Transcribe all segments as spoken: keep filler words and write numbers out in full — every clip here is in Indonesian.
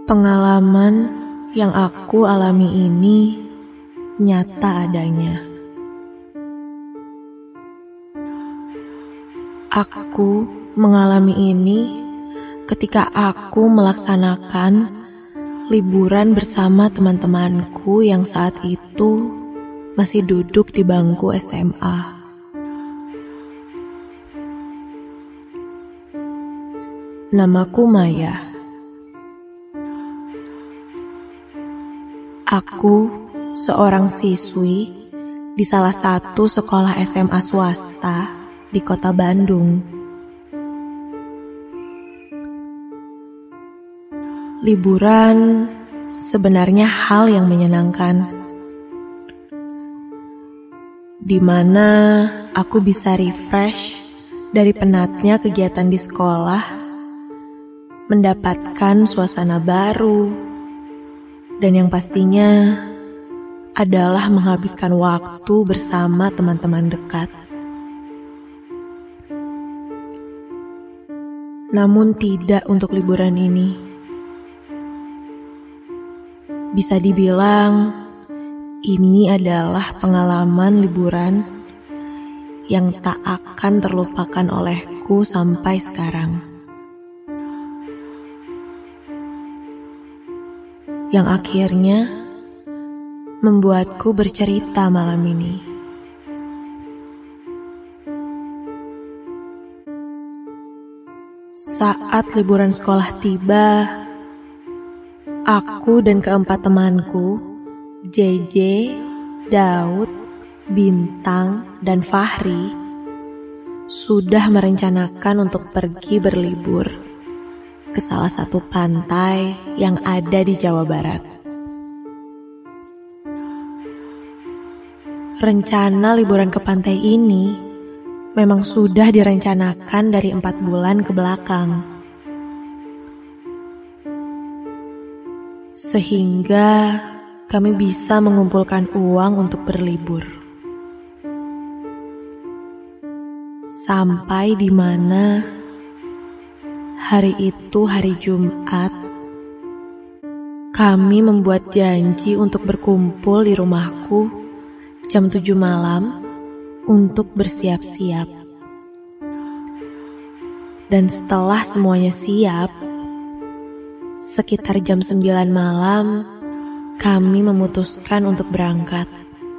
Pengalaman yang aku alami ini nyata adanya. Aku mengalami ini ketika aku melaksanakan liburan bersama teman-temanku yang saat itu masih duduk di bangku S M A. Namaku Maya. Aku seorang siswi di salah satu sekolah S M A swasta di kota Bandung. Liburan sebenarnya hal yang menyenangkan, di mana aku bisa refresh dari penatnya kegiatan di sekolah, mendapatkan suasana baru, dan yang pastinya adalah menghabiskan waktu bersama teman-teman dekat. Namun tidak untuk liburan ini. Bisa dibilang ini adalah pengalaman liburan yang tak akan terlupakan olehku sampai sekarang. Yang akhirnya membuatku bercerita malam ini. Saat liburan sekolah tiba, aku dan keempat temanku, J J, Daud, Bintang, dan Fahri, sudah merencanakan untuk pergi berlibur ke salah satu pantai yang ada di Jawa Barat. Rencana liburan ke pantai ini memang sudah direncanakan dari empat bulan ke belakang. Sehingga kami bisa mengumpulkan uang untuk berlibur. Sampai di mana hari itu hari Jumat, kami membuat janji untuk berkumpul di rumahku jam tujuh malam untuk bersiap-siap. Dan setelah semuanya siap, sekitar jam sembilan malam, kami memutuskan untuk berangkat.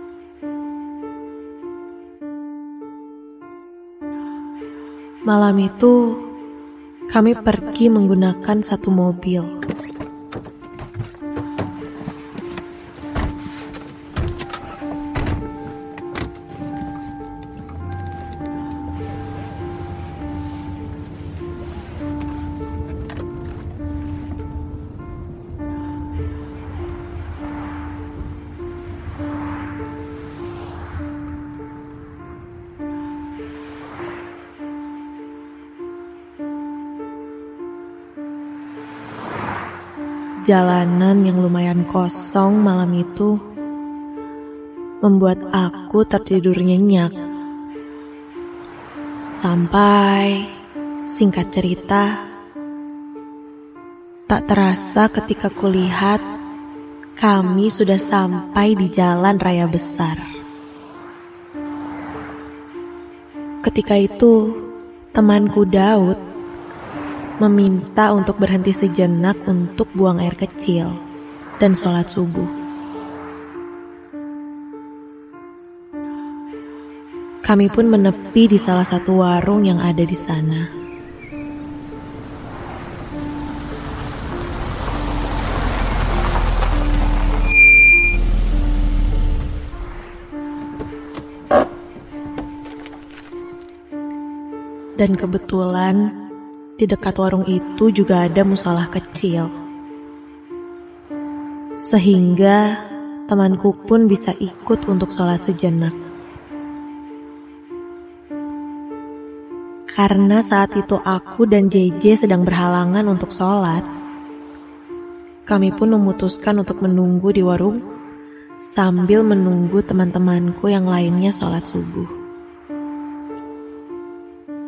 Malam itu, kami pergi menggunakan satu mobil. Jalanan yang lumayan kosong malam itu membuat aku tertidur nyenyak. Sampai, singkat cerita, tak terasa ketika kulihat kami sudah sampai di jalan raya besar. Ketika itu, temanku Daud meminta untuk berhenti sejenak untuk buang air kecil dan sholat subuh. Kami pun menepi di salah satu warung yang ada di sana. Dan kebetulan di dekat warung itu juga ada musola kecil. Sehingga temanku pun bisa ikut untuk sholat sejenak. Karena saat itu aku dan J J sedang berhalangan untuk sholat, kami pun memutuskan untuk menunggu di warung sambil menunggu teman-temanku yang lainnya sholat subuh.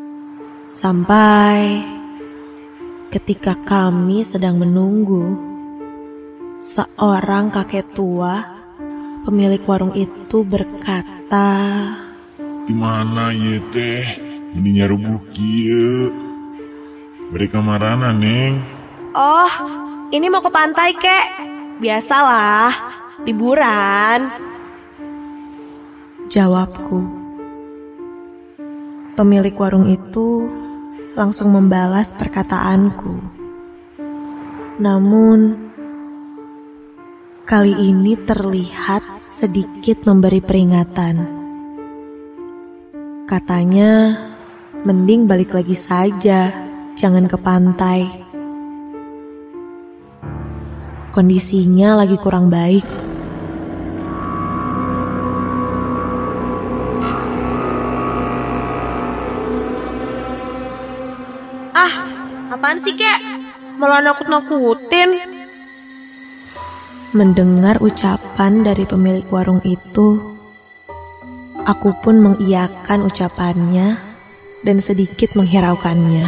Sampai ketika kami sedang menunggu, seorang kakek tua, pemilik warung itu berkata, "Di mana ye teh? Ini nyarubuh kieu. Mereka marana, Neng?" "Oh, ini mau ke pantai, Kek. Biasalah, liburan," jawabku. Pemilik warung itu langsung membalas perkataanku. Namun, kali ini terlihat sedikit memberi peringatan. Katanya, mending balik lagi saja, jangan ke pantai. Kondisinya lagi kurang baik. "Ah, apaan sih, Kek? Malah nakut-nakutin." Mendengar ucapan dari pemilik warung itu, aku pun mengiyakan ucapannya dan sedikit menghiraukannya.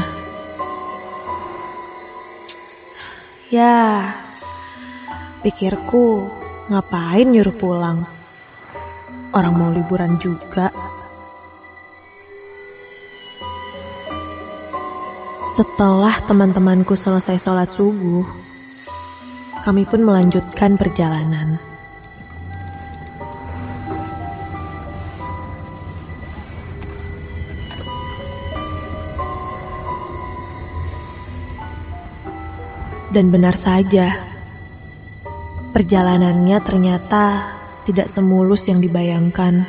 Ya, pikirku, ngapain nyuruh pulang? Orang mau liburan juga. Setelah teman-temanku selesai sholat subuh, kami pun melanjutkan perjalanan. Dan benar saja, perjalanannya ternyata tidak semulus yang dibayangkan.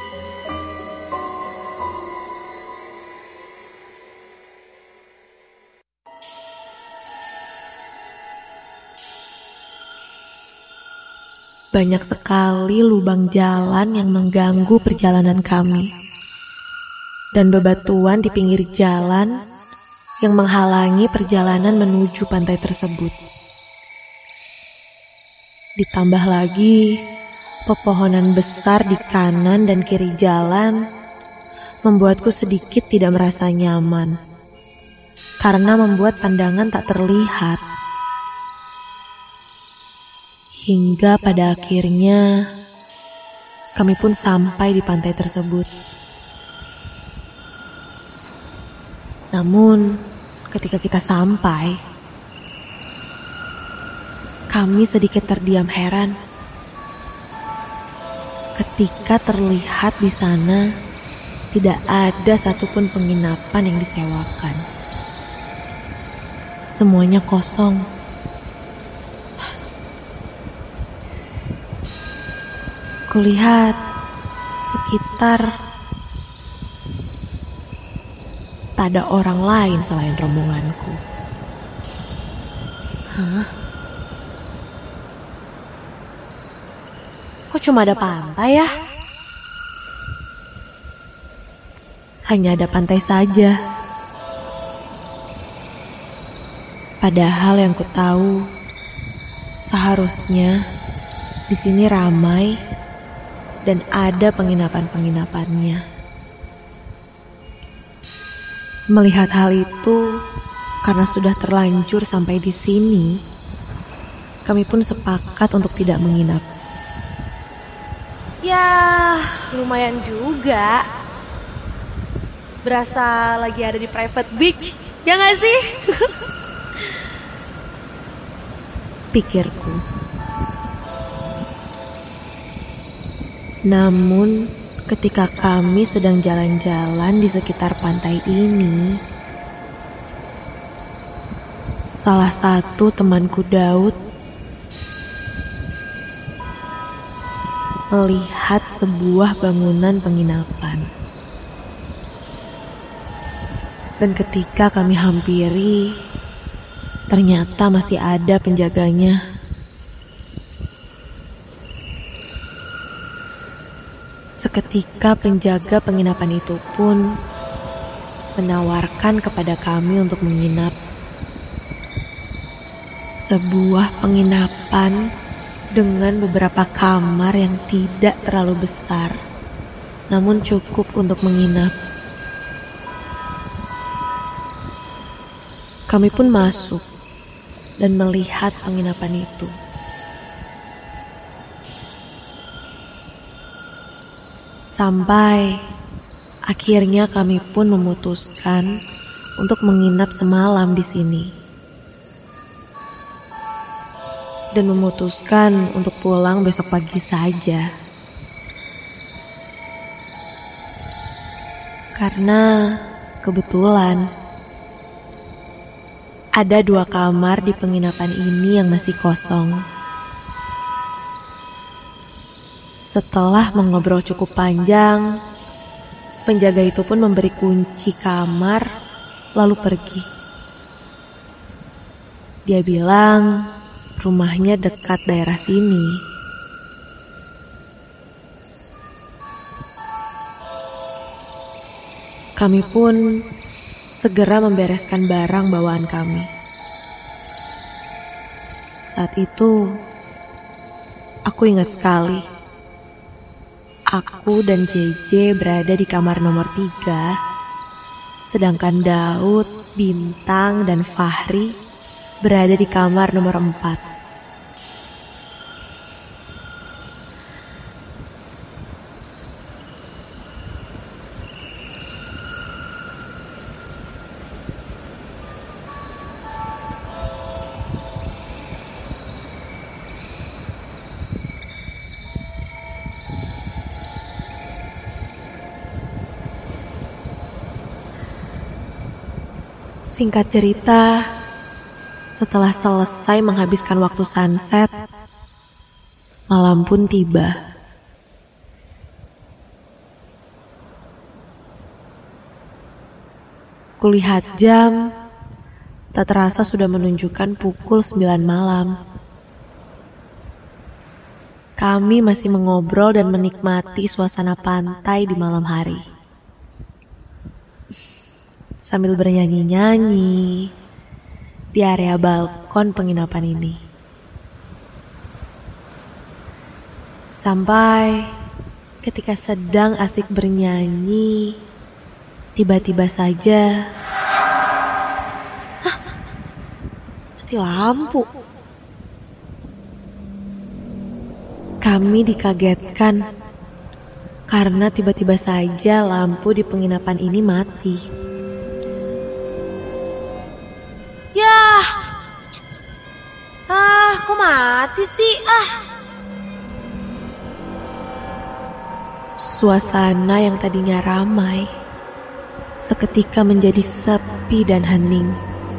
Banyak sekali lubang jalan yang mengganggu perjalanan kami, dan bebatuan di pinggir jalan yang menghalangi perjalanan menuju pantai tersebut. Ditambah lagi, pepohonan besar di kanan dan kiri jalan membuatku sedikit tidak merasa nyaman, karena membuat pandangan tak terlihat. Hingga pada akhirnya, kami pun sampai di pantai tersebut. Namun, ketika kita sampai, kami sedikit terdiam heran ketika terlihat di sana tidak ada satupun penginapan yang disewakan. Semuanya kosong. Kulihat sekitar tak ada orang lain selain rombonganku. Hah? Kok cuma ada pantai ya? Hanya ada pantai saja. Padahal yang ku tahu, seharusnya di sini ramai dan ada penginapan-penginapannya. Melihat hal itu, karena sudah terlanjur sampai di sini, kami pun sepakat untuk tidak menginap. Ya, lumayan juga. Berasa lagi ada di private beach, ya gak sih? Pikirku. Namun, ketika kami sedang jalan-jalan di sekitar pantai ini, salah satu temanku Daud melihat sebuah bangunan penginapan. Dan ketika kami hampiri, ternyata masih ada penjaganya. Seketika penjaga penginapan itu pun menawarkan kepada kami untuk menginap. Sebuah penginapan dengan beberapa kamar yang tidak terlalu besar, namun cukup untuk menginap. Kami pun masuk dan melihat penginapan itu. Sampai akhirnya kami pun memutuskan untuk menginap semalam di sini. Dan memutuskan untuk pulang besok pagi saja. Karena kebetulan ada dua kamar di penginapan ini yang masih kosong. Setelah mengobrol cukup panjang, penjaga itu pun memberi kunci kamar lalu pergi. Dia bilang rumahnya dekat daerah sini. Kami pun segera membereskan barang bawaan kami. Saat itu, aku ingat sekali. Aku dan J J berada di kamar nomor tiga, sedangkan Daud, Bintang, dan Fahri berada di kamar nomor empat. Singkat cerita, setelah selesai menghabiskan waktu sunset, malam pun tiba. Kulihat jam, tak terasa sudah menunjukkan pukul sembilan malam. Kami masih mengobrol dan menikmati suasana pantai di malam hari. Sambil bernyanyi-nyanyi di area balkon penginapan ini. Sampai ketika sedang asik bernyanyi, tiba-tiba saja Hah? Mati lampu. Kami dikagetkan karena tiba-tiba saja lampu di penginapan ini mati. Yah, ah, kok mati sih? Ah. Suasana yang tadinya ramai seketika menjadi sepi dan hening.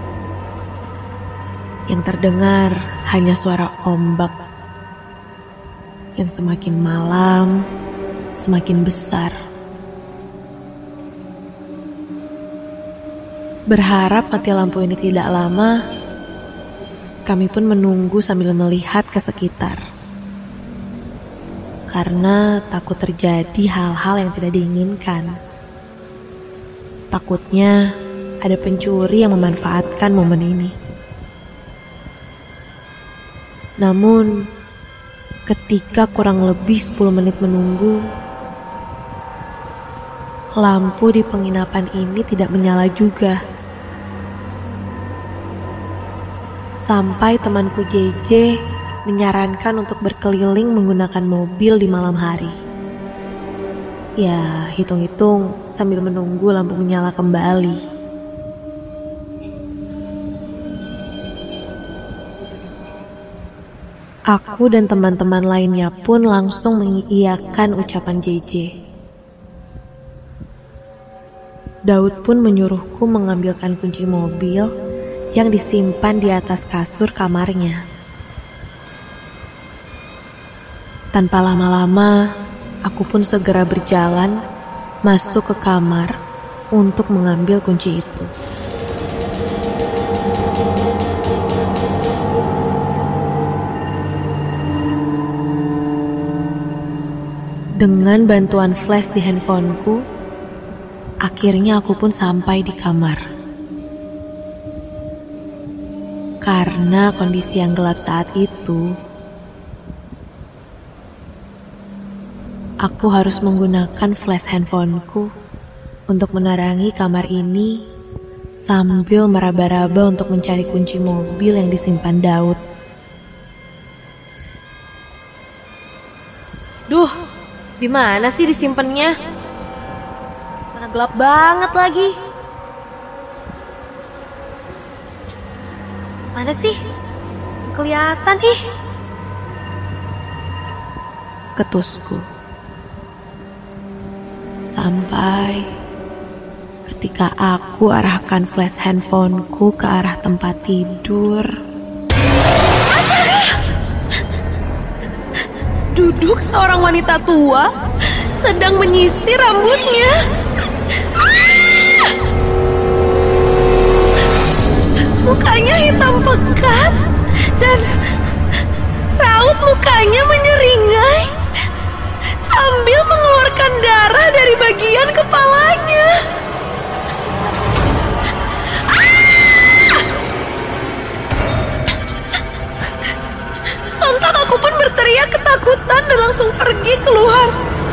Yang terdengar hanya suara ombak yang semakin malam semakin besar. Berharap mati lampu ini tidak lama, kami pun menunggu sambil melihat ke sekitar. Karena takut terjadi hal-hal yang tidak diinginkan. Takutnya ada pencuri yang memanfaatkan momen ini. Namun, ketika kurang lebih sepuluh menit menunggu, lampu di penginapan ini tidak menyala juga. Sampai temanku J J menyarankan untuk berkeliling menggunakan mobil di malam hari. Ya, hitung-hitung sambil menunggu lampu menyala kembali. Aku dan teman-teman lainnya pun langsung mengiyakan ucapan J J. Daud pun menyuruhku mengambilkan kunci mobil yang disimpan di atas kasur kamarnya. Tanpa lama-lama, aku pun segera berjalan masuk ke kamar untuk mengambil kunci itu. Dengan bantuan flash di handphoneku, akhirnya aku pun sampai di kamar. Karena kondisi yang gelap saat itu, aku harus menggunakan flash handphoneku untuk menerangi kamar ini sambil meraba-raba untuk mencari kunci mobil yang disimpan Daud. Duh, Di mana sih disimpannya? Mana gelap banget lagi. Mana sih? Kelihatan ih. Ketusku. Sampai ketika aku arahkan flash handphoneku ke arah tempat tidur. Duduk seorang wanita tua sedang menyisir rambutnya. Ah! Mukanya hitam pekat dan raut mukanya menyeringai sambil mengeluarkan darah dari bagian kepalanya. Sontak aku pun berteriak ketakutan dan langsung pergi keluar.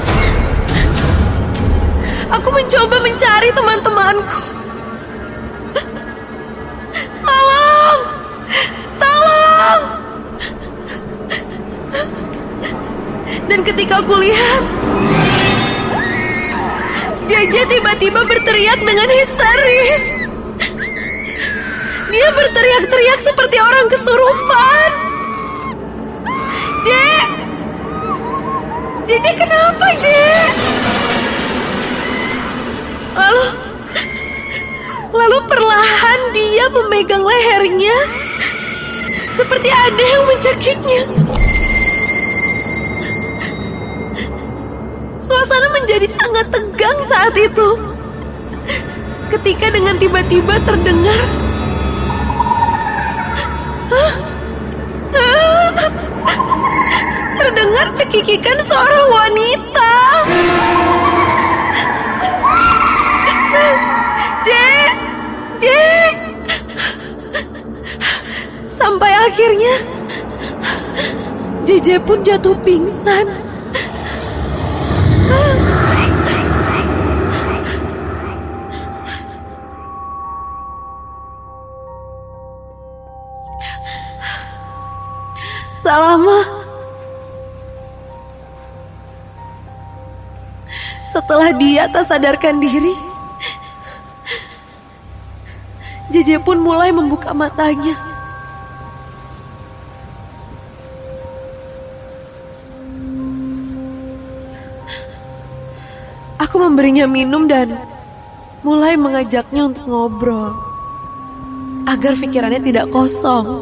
Aku mencoba mencari teman-temanku. Tolong! Tolong! Dan ketika aku lihat, J J tiba-tiba berteriak dengan histeris. Dia berteriak-teriak seperti orang kesurupan. J, J J kenapa J? Lalu, lalu perlahan dia memegang lehernya, seperti ada yang mencekiknya. Suasana menjadi sangat tegang saat itu, ketika dengan tiba-tiba terdengar, terdengar cekikikan seorang wanita. J, J, sampai akhirnya J J pun jatuh pingsan. Tak lama setelah dia tak sadarkan diri, J J pun mulai membuka matanya. Aku memberinya minum dan mulai mengajaknya untuk ngobrol agar pikirannya tidak kosong.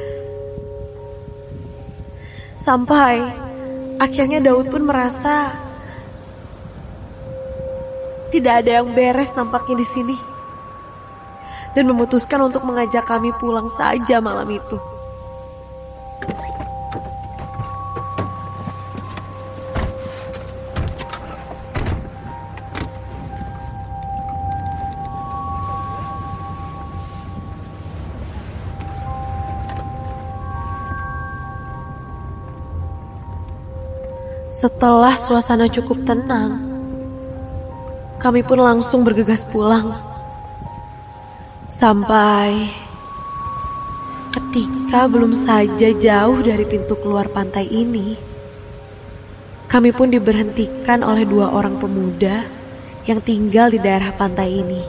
Sampai akhirnya Daud pun merasa tidak ada yang beres nampaknya di sini, dan memutuskan untuk mengajak kami pulang saja malam itu. Setelah suasana cukup tenang, kami pun langsung bergegas pulang. Sampai ketika belum saja jauh dari pintu keluar pantai ini, kami pun diberhentikan oleh dua orang pemuda yang tinggal di daerah pantai ini.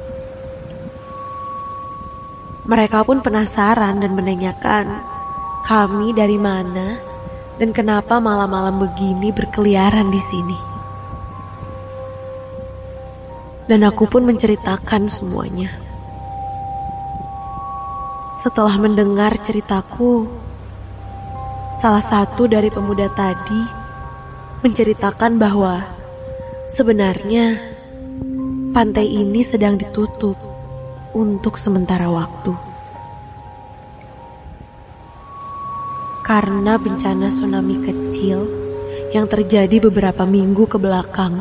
Mereka pun penasaran dan menanyakan kami dari mana dan kenapa malam-malam begini berkeliaran di sini. Dan aku pun menceritakan semuanya. Setelah mendengar ceritaku, salah satu dari pemuda tadi menceritakan bahwa sebenarnya pantai ini sedang ditutup untuk sementara waktu karena bencana tsunami kecil yang terjadi beberapa minggu ke belakang.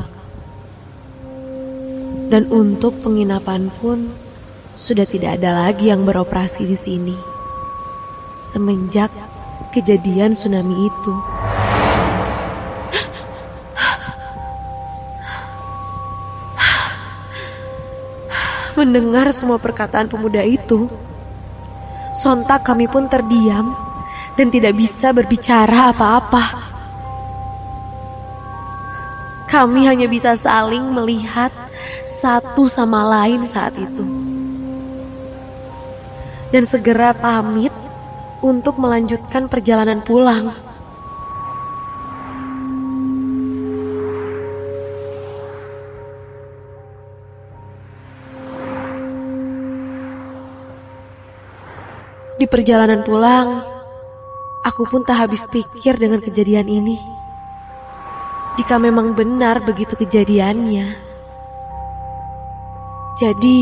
Dan untuk penginapan pun sudah tidak ada lagi yang beroperasi di sini semenjak kejadian tsunami itu. Mendengar semua perkataan pemuda itu, sontak kami pun terdiam dan tidak bisa berbicara apa-apa. Kami hanya bisa saling melihat satu sama lain saat itu. Dan segera pamit untuk melanjutkan perjalanan pulang. Di perjalanan pulang, aku pun tak habis pikir dengan kejadian ini. Jika memang benar begitu kejadiannya. Jadi,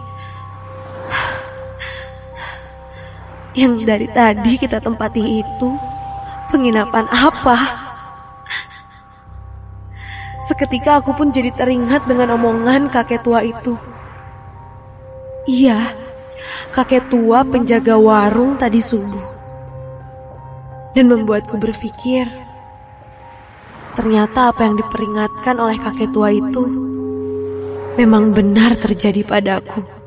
yang dari tadi kita tempati itu penginapan apa? Seketika aku pun jadi teringat dengan omongan kakek tua itu. Iya, kakek tua penjaga warung tadi subuh. Dan membuatku berpikir, ternyata apa yang diperingatkan oleh kakek tua itu memang benar terjadi padaku.